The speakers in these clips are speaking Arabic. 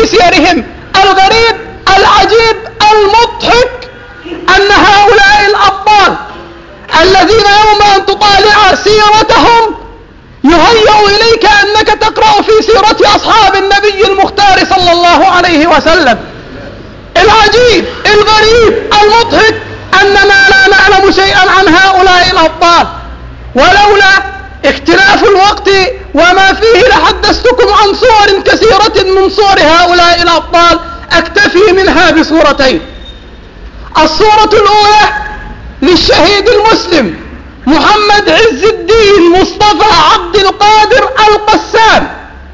في سيرهم. الغريب العجيب المضحك أن هؤلاء الأبطال الذين يوم أن تطالع سيرتهم يهيأ إليك أنك تقرأ في سيرة أصحاب النبي المختار صلى الله عليه وسلم. العجيب الغريب المضحك أننا لا نعلم شيئا عن هؤلاء الأبطال، ولولا اختلاف الوقت وما فيه لحدثتكم عن صور كثيرة من صور هؤلاء الأبطال، أكتفي منها بصورتين. الصورة الأولى للشهيد المسلم محمد عز الدين مصطفى عبد القادر القسام،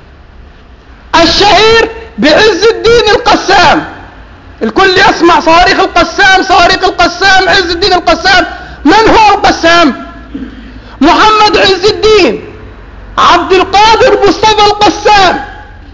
الشهير بعز الدين القسام. الكل يسمع صواريخ القسام، صواريخ القسام، عز الدين القسام. من هو القسام؟ محمد عز الدين عبد القادر مصطفى القسام،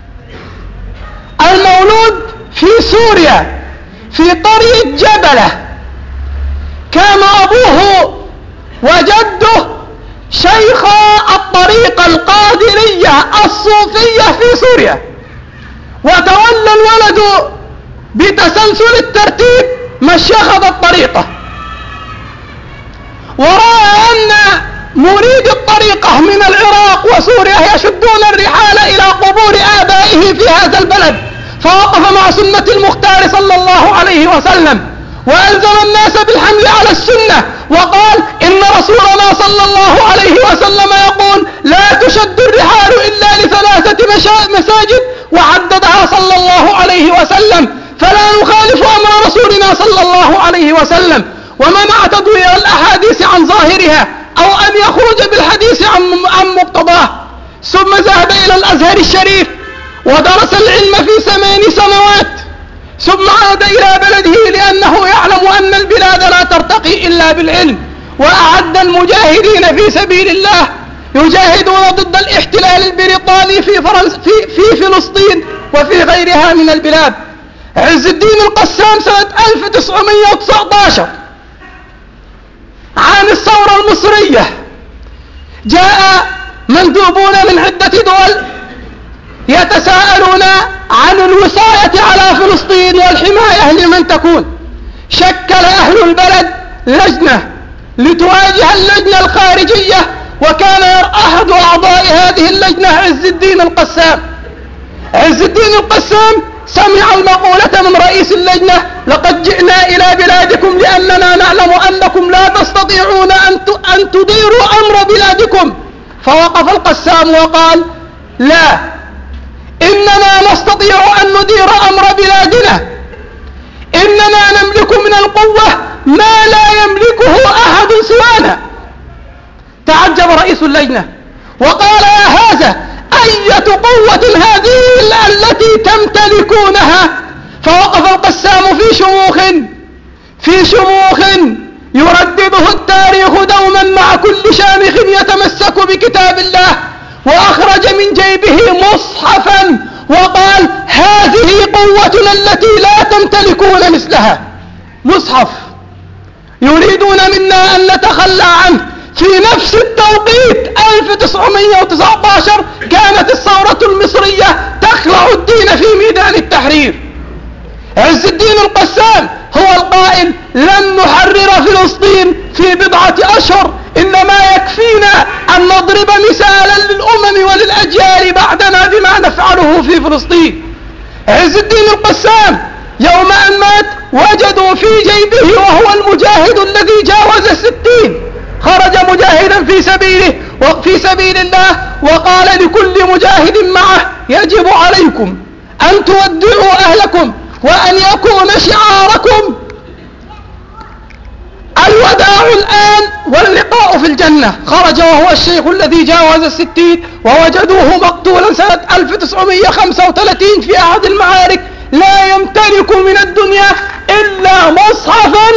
المولود في سوريا في قرية جبلة. كان أبوه وجده شيخ الطريقة القادرية الصوفية في سوريا، وتولى الولد بتسلسل الترتيب مشيخة الطريقة، ورأى أن مريد الطريقة من العراق وسوريا يشدون الرحال إلى قبور آبائه في هذا البلد، فوقف مع سنة المختار صلى الله عليه وسلم وألزم الناس بالحمل على السنة، وقال إن رسولنا صلى الله عليه وسلم يقول لا تشد الرحال إلا لثلاثة مساجد، وعددها صلى الله عليه وسلم، فلا نخالف أمر رسولنا صلى الله عليه وسلم. ومنع تضوير الأحاديث عن ظاهرها أو أن يخرج بالحديث عن مقتضاه. ثم ذهب إلى الأزهر الشريف ودرس العلم في 8 سنوات، ثم عاد إلى بلده لأنه يعلم أن البلاد لا ترتقي إلا بالعلم، وأعد المجاهدين في سبيل الله يجاهدون ضد الاحتلال البريطاني في فلسطين وفي غيرها من البلاد. عز الدين القسام سنة 1919 عن الثورة المصرية جاء مندوبون من عدة دول يتساءلون عن الوصاية على فلسطين والحماية لمن تكون. شكل أهل البلد لجنة لتواجه اللجنة الخارجية، وكان أحد أعضاء هذه اللجنة عز الدين القسام. عز الدين القسام سمع المقولة من رئيس اللجنة: لقد جئنا إلى بلادكم لأننا نعلم أنكم لا تستطيعون أن تديروا أمر بلادكم. فوقف القسام وقال: لا، إننا نستطيع أن ندير أمر بلادنا، إننا نملك من القوة ما لا يملكه أحد سوانا. تعجب رئيس اللجنة وقال: يا هذا، أية قوة هذه التي تمتلكونها؟ فوقف القسام في شموخ يردده التاريخ دوما مع كل شامخ يتمسك بكتاب الله، وأخرج من جيبه مصحفا وقال: هذه قوتنا التي لا تمتلكون مثلها. مصحف يريدون منا أن نتخلى عنه. في نفس التوقيت 1919 كانت الثورة المصرية تخلع الدين في ميدان التحرير. عز الدين القسام هو القائل: لن نحرر فلسطين في 10 أشهر، إنما يكفينا أن نضرب مثالا للأمم وللأجيال بعدنا بما نفعله في فلسطين. عز الدين القسام يوم أن مات وجدوا في جيبه وهو المجاهد الذي جاوز 60، خرج مجاهدا في سبيل الله، وقال لكل مجاهد معه: يجب عليكم أن تودعوا أهلكم، وأن يكون شعاركم الوداع الآن واللقاء في الجنة. خرج وهو الشيخ الذي جاوز 60، ووجدوه مقتولا سنة 1935 في أحد المعارك، لا يمتلك من الدنيا إلا مصحفا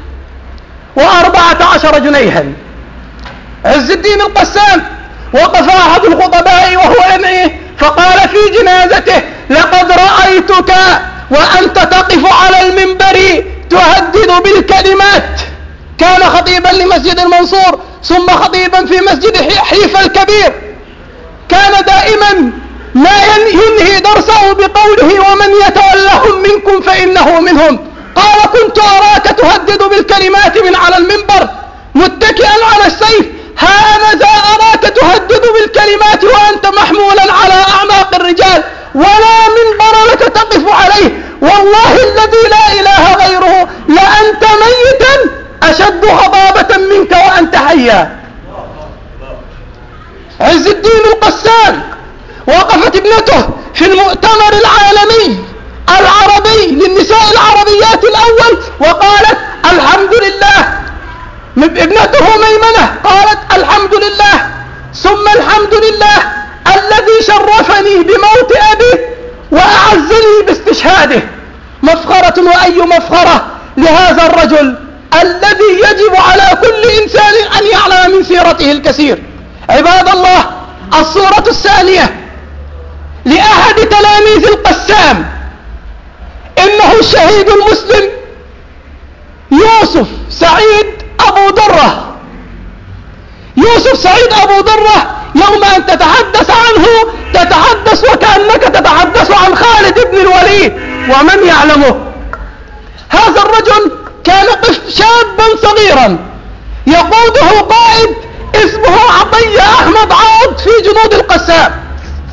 و14 جنيها. عز الدين القسام وقف أحد الخطباء وهو ينعيه فقال في جنازته: لقد رأيتك وأنت تقف على المنبر تهدد بالكلمات. كان خطيبا لمسجد المنصور، ثم خطيبا في مسجد حيفا الكبير. كان دائما ما ينهي درسه بقوله ومن يتولهم منكم فإنه منهم. قال كنت أراك تهدد بالكلمات من على المنبر متكئا على السيف، هذا أراك تهدد بالكلمات وأنت محمولا على أعناق الرجال ولا منبر لك تقف عليه، والله الذي لا إله غيره لأنت ميتا أشد غضابة منك وأنت حيا. عز الدين القسام وقفت ابنته في المؤتمر العالمي العربي للنساء العربيات الأول وقالت الحمد لله. ابنته ميمنة قالت الحمد لله ثم الحمد لله الذي شرفني بموت أبي وأعزني باستشهاده. مفخرة وأي مفخرة لهذا الرجل الذي يجب على كل إنسان أن يعلم من سيرته الكثير. عباد الله، الصورة الثانية لأحد تلاميذ القسام إنه الشهيد المسلم يوسف سعيد أبو درة. يوسف سعيد أبو درة يوم أن تتحدث عنه تتحدث وكأنك تتحدث عن خالد بن الوليد ومن يعلمه. هذا الرجل كان شابا صغيرا يقوده قائد اسمه عطية أحمد عوض في جنود القسام.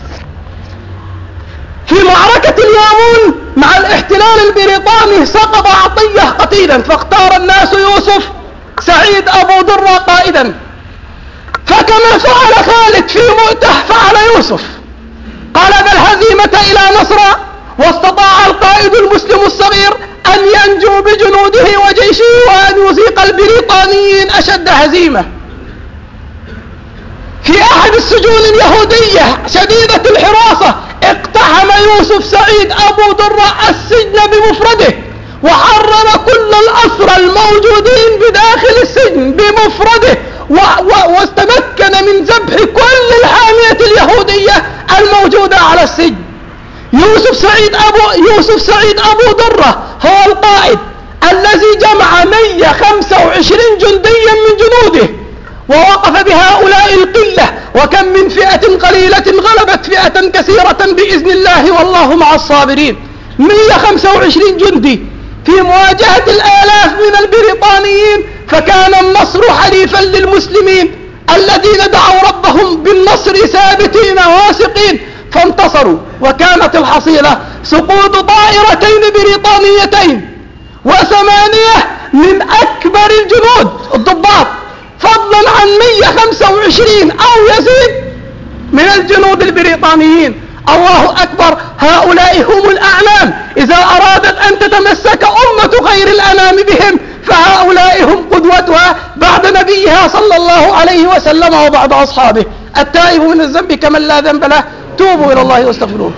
في معركة اليامون مع الاحتلال البريطاني سقط عطية قتيلا، فاختار الناس يوسف سعيد أبو درة قائدا، فكما فعل خالد في مؤته فعل يوسف، قلب الهزيمة إلى نصر، واستطاع القائد المسلم الصغير أن ينجو بجنوده وجيشه وأن يذيق البريطانيين أشد هزيمة. في أحد السجون اليهودية شديدة الحراسة اقتحم يوسف سعيد أبو درة السجن بمفرده وحرر كل الأسرى الموجودين بداخل السجن بمفرده واستمكن من ذبح كل الحامية اليهودية الموجودة على السجن. يوسف سعيد أبو درة هو القائد الذي جمع 125 جنديا من جنوده ووقف بهؤلاء القلة، وكم من فئة قليلة غلبت فئة كثيرة بإذن الله والله مع الصابرين. 125 جندي في مواجهة الآلاف من البريطانيين، فكان النصر حليفا للمسلمين الذين دعوا ربهم بالنصر ثابتين واثقين فانتصروا. وكانت الحصيلة سقوط طائرتين بريطانيتين و8 من أكبر الجنود الضباط، فضلا عن 125 أو يزيد من الجنود البريطانيين. الله أكبر، هؤلاء هم الأعلام. إذا أرادت أن تتمسك أمة خير الأنام بهم فهؤلاء هم قدوتها بعد نبيها صلى الله عليه وسلم وبعد أصحابه. التائب من الذنب كمن لا ذنب له، توبوا إلى الله واستغفروه.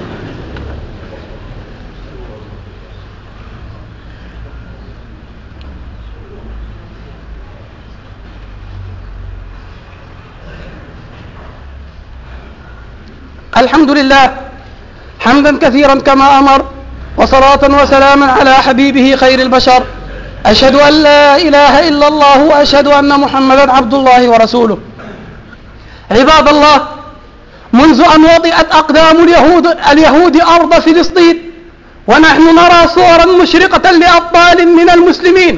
الحمد لله حمدا كثيرا كما أمر، وصلاة وسلاما على حبيبه خير البشر. أشهد أن لا إله إلا الله وأشهد أن محمدا عبد الله ورسوله. عباد الله، منذ أن وطئت أقدام اليهود أرض فلسطين ونحن نرى صورا مشرقة لأبطال من المسلمين،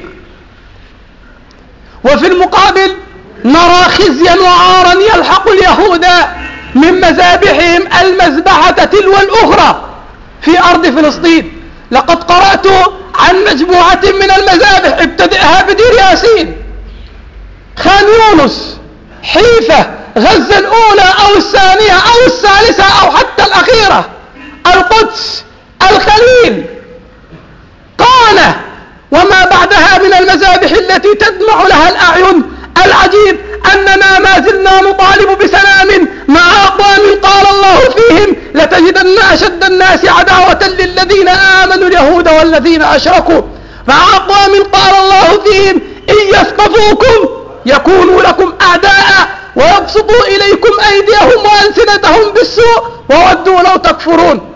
وفي المقابل نرى خزيا وعارا يلحق اليهود من مذابحهم المذبحة تلو الأخرى في أرض فلسطين. لقد قرأت عن مجموعة من المذابح ابتدئها بدير ياسين، خان يونس، حيفا، غزة الأولى أو الثانية أو الثالثة أو حتى الأخيرة، القدس، الخليل، قانة، وما بعدها من المذابح التي تدمع لها الأعين. العجيب أننا ما زلنا نطالب بسلام مع أقوام قال الله فيهم لتجدن أشد الناس عداوة للذين آمنوا اليهود والذين أشركوا، مع أقوام قال الله فيهم إن يثقفوكم يكونوا لكم أعداء ويبسطوا إليكم أيديهم وألسنتهم بالسوء وودوا لو تكفرون.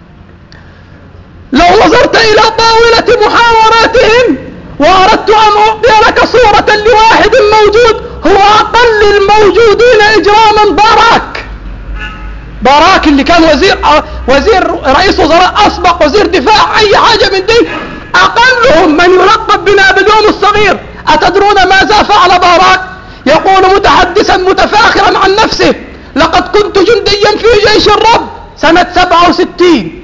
لو نظرت إلى طاولة محاوراتهم وأردت أن أعطي لك صورة لواحد موجود هو أقل الموجودين إجراما باراك، باراك اللي كان وزير رئيس وزراء أسبق، وزير دفاع، أي حاجة من دي، أقلهم من يلقب بنابليون الصغير. أتدرون ماذا فعل باراك؟ يقول متحدثا متفاخرا عن نفسه: لقد كنت جنديا في جيش الرب سنة 67،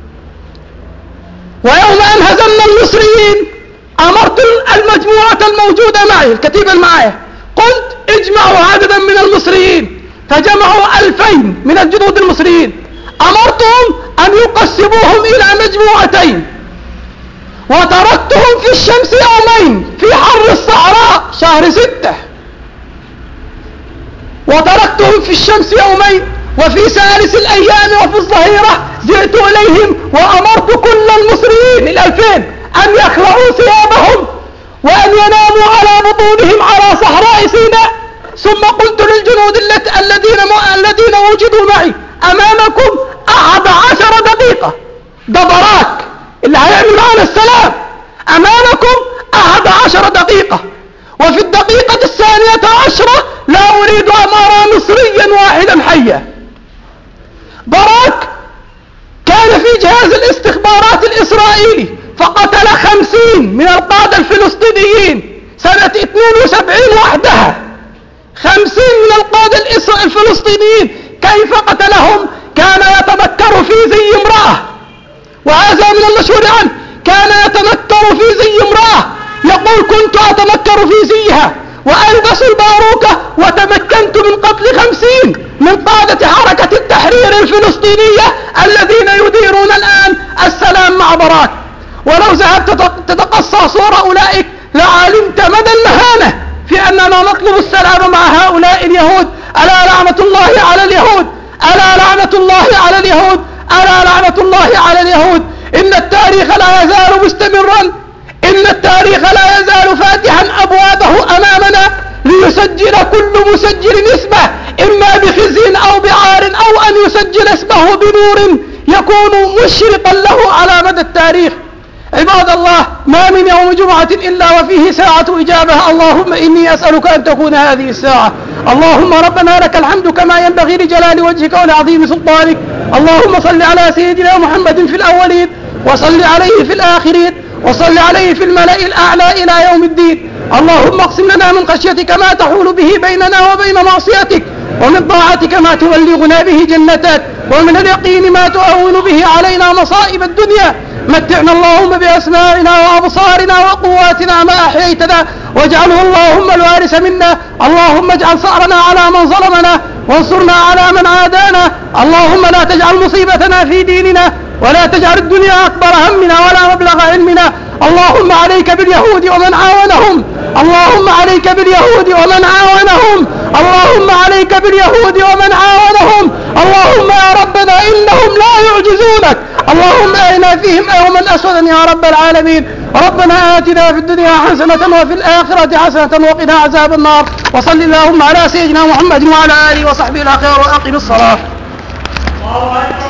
ويوم أن هزمنا المصريين أمرت المجموعة الموجودة معي، الكتيبة معي، قلت اجمعوا عددا من المصريين، فجمعوا 2000 من الجنود المصريين، أمرتهم أن يقسموهم إلى مجموعتين، وتركتهم في الشمس يومين في حر الصحراء شهر 6، وتركتهم في الشمس يومين، وفي ثالث الأيام وفي الظهيرة جئت إليهم وأمرت كل المصريين 2000 أن يخلعوا ثيابهم وأن يناموا على بطونهم على صحراء سيناء. ثم قلت للجنود الذين وجدوا معي: أمامكم 11 دقيقة، ده براك اللي هيعمل معنا السلام، أمامكم 11 دقيقة، وفي الدقيقة 12 لا أريد أن أرى مصريا واحدا حيا. باراك كان في جهاز الاستخبارات الإسرائيلي، فقتل 50 من القادة الفلسطينيين سنة 72 وحدها. 50 من القادة الفلسطينيين، كيف قتلهم؟ كان يتنكر في زي امرأة، وهذا من المشهور عنه، كان يتنكر في زي امرأة، يقول: كنت أتنكر في زيها وألبس الباروكة، وتمكنت من قتل 50 من قادة حركة التحرير الفلسطينية الذين يديرون الآن السلام مع باراك. ولو ذهبت تتقصى صور أولئك لعلمت مدى المهانة في أننا نطلب السلام مع هؤلاء اليهود. ألا لعنة الله على اليهود، ألا لعنة الله على اليهود، ألا لعنة الله على اليهود. إن التاريخ لا يزال مستمرا، إن التاريخ لا يزال فاتحا أبوابه أمامنا ليسجل كل مسجل اسمه، إما بخزي أو بعار، أو أن يسجل اسمه بنور يكون مشرقا له على مدى التاريخ. عباد الله، ما من يوم جمعة إلا وفيه ساعة إجابة. اللهم إني أسألك أن تكون هذه الساعة. اللهم ربنا لك الحمد كما ينبغي لجلال وجهك ولعظيم سلطانك. اللهم صل على سيدنا محمد في الأولين، وصل عليه في الآخرين، وصل عليه في الملأ الأعلى إلى يوم الدين. اللهم اقسم لنا من خشيتك ما تحول به بيننا وبين معصيتك، ومن طاعتك ما تبلغنا به جنتك، ومن اليقين ما تهون به علينا مصائب الدنيا. متعنا اللهم بأسماعنا وأبصارنا وقواتنا ما أحييتنا، واجعله اللهم الوارث منا. اللهم اجعل ثأرنا على من ظلمنا، وانصرنا على من عادانا. اللهم لا تجعل مصيبتنا في ديننا، ولا تجعل الدنيا أكبر همنا ولا مبلغ علمنا. اللهم عليك باليهود ومن عاونهم، اللهم عليك باليهود ومن عاونهم، اللهم عليك باليهود ومن عاونهم. اللهم يا ربنا إنهم لا يعجزونك. اللهم أرنا فيهم يوما أسودا يا رب العالمين. ربنا آتنا في الدنيا حسنة وفي الآخرة حسنة وقنا عذاب النار. وصل اللهم على سيدنا محمد وعلى آله وصحبه الأخيار، وأقم الصلاة.